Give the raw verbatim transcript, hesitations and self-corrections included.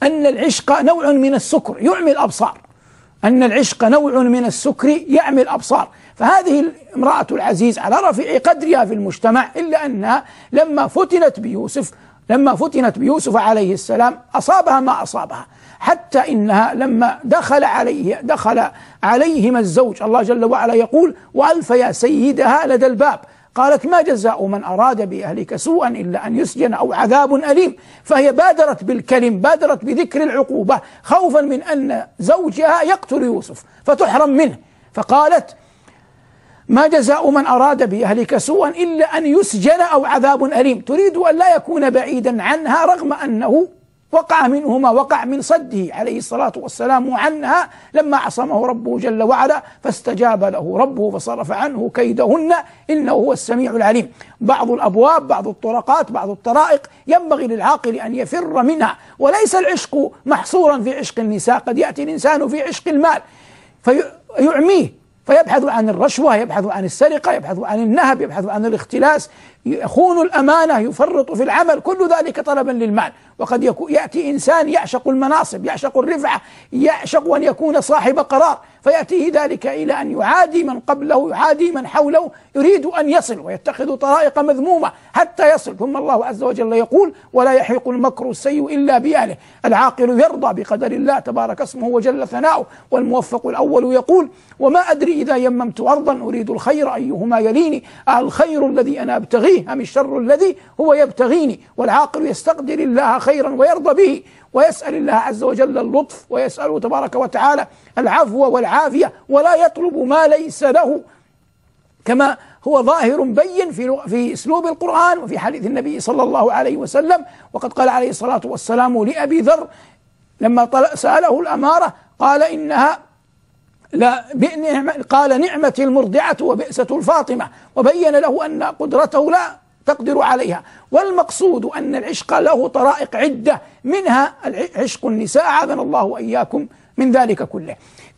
أن العشق نوع من السكر يعمي الأبصار، أن العشق نوع من السكر يعمي الأبصار. فهذه امرأة العزيز على رفيع قدرها في المجتمع، إلا أنها لما فتنت بيوسف لما فتنت بيوسف عليه السلام أصابها ما أصابها، حتى إنها لما دخل عليه دخل عليهما الزوج، الله جل وعلا يقول: وألف يا سيدها لدى الباب، قالت: ما جزاء من أراد بأهلك سوءا إلا أن يسجن أو عذاب أليم. فهي بادرت بالكلم، بادرت بذكر العقوبة خوفا من أن زوجها يقتل يوسف فتحرم منه، فقالت: ما جزاء من أراد بأهلك سوءا إلا أن يسجن أو عذاب أليم، تريد أن لا يكون بعيدا عنها رغم أنه وقع منه ما وقع من صده عليه الصلاة والسلام عنها لما عصمه ربه جل وعلا، فاستجاب له ربه فصرف عنه كيدهن إنه هو السميع العليم. بعض الأبواب، بعض الطرقات، بعض الطرائق ينبغي للعاقل أن يفر منها، وليس العشق محصورا في عشق النساء، قد يأتي الإنسان في عشق المال فيعميه، فيبحث عن الرشوة، يبحث عن السرقة، يبحث عن النهب، يبحث عن الاختلاس، يخون الأمانة، يفرط في العمل، كل ذلك طلبا للمال. وقد يأتي إنسان يعشق المناصب، يعشق الرفعة، يعشق أن يكون صاحب قرار، فيأتيه ذلك إلى أن يعادي من قبله، يعادي من حوله، يريد أن يصل ويتخذ طرائق مذمومة حتى يصل. ثم الله عز وجل يقول: ولا يحيق المكر السيء إلا بأهله. العاقل يرضى بقدر الله تبارك اسمه وجل ثناؤه، والموفق الأول يقول: وما أدري إذا يممت أرضا أريد الخير أيهما يليني، الخير الذي أنا أبتغيه أم الشر الذي هو يبتغيني. والعاقل يستقدر الله خيرا ويرضى به، ويسأل الله عز وجل اللطف، ويسأله تبارك وتعالى العفو والعافية، ولا يطلب ما ليس له، كما هو ظاهر بين في في اسلوب القرآن وفي حديث النبي صلى الله عليه وسلم. وقد قال عليه الصلاة والسلام لأبي ذر لما سأله الأمارة، قال: إنها لا قال: نعمة المرضعة وبئسة الفاطمة، وبين له أن قدرته لا تقدر عليها. والمقصود أن العشق له طرائق عدة، منها عشق النساء، أعاذنا الله وإياكم من ذلك كله.